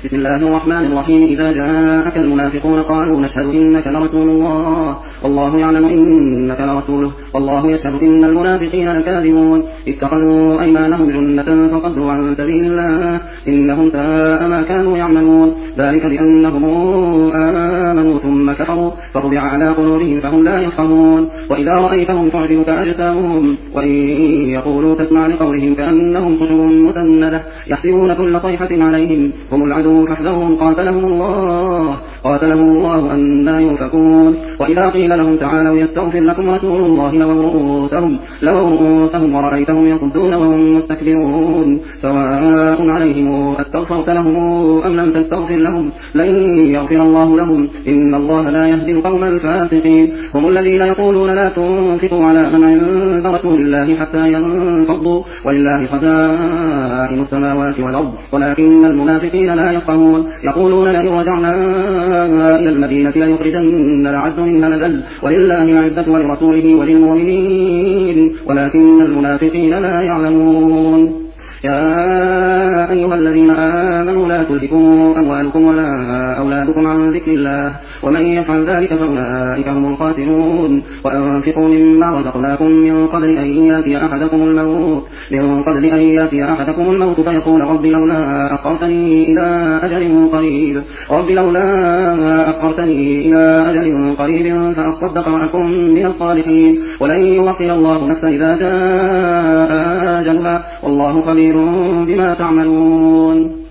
بسم الله الرحمن الرحيم. إذا جاءك المنافقون قالوا نشهد إنك لرسول الله والله يعلم إنك لرسوله والله يشهد إن المنافقين لكاذبون. اتخذوا أيمانهم جنة فصدوا عن سبيل الله إنهم ساء ما كانوا يعملون. ذلك بأنهم آمنوا ثم كفروا فطبع على قلوبهم فهم لا يفقهون. وإذا رأيتهم تعجبك أجسامهم وإن يقولوا تسمع لقولهم كأنهم خشب مسندة يحسبون كل صيحة عليهم هم العدو فاحذرهم قاتلهم الله أنى يؤفكون. وإذا قيل لهم تعالوا يستغفر لكم رسول الله لووا رؤوسهم ورأيتهم يصدون وهم مستكبرون. سواء عليهم أستغفرت لهم أم لم تستغفر لهم لن يغفر الله لهم إن الله لا يهدي القوم الفاسقين. هم الذين يقولون لا تنفقوا على من عند رسول الله حتى ينفضوا ولله خزائن السماوات والأرض ولكن المنافقين لا يفقهون. يقولون لئن رجعنا إلى المدينة ليخرجن الأعز منها الأذل ولله العزة ولرسوله وللمؤمنين ولكن المنافقين لا يعلمون. يا أيها الذين آمنوا لا تلهكم أموالكم ولا أولادكم عن ذكر الله ومن يفعل ذلك فأولئك هم الخاسرون. وأنفقوا مما رزقناكم من قبل أن يأتي أحدكم الموت فيقول رب لولا أخرتني إلى أجل قريب فأصدق وأكن من الصالحين ولن يؤخر الله نفسا إذا جاء أجلها والله خبير بما تعملون.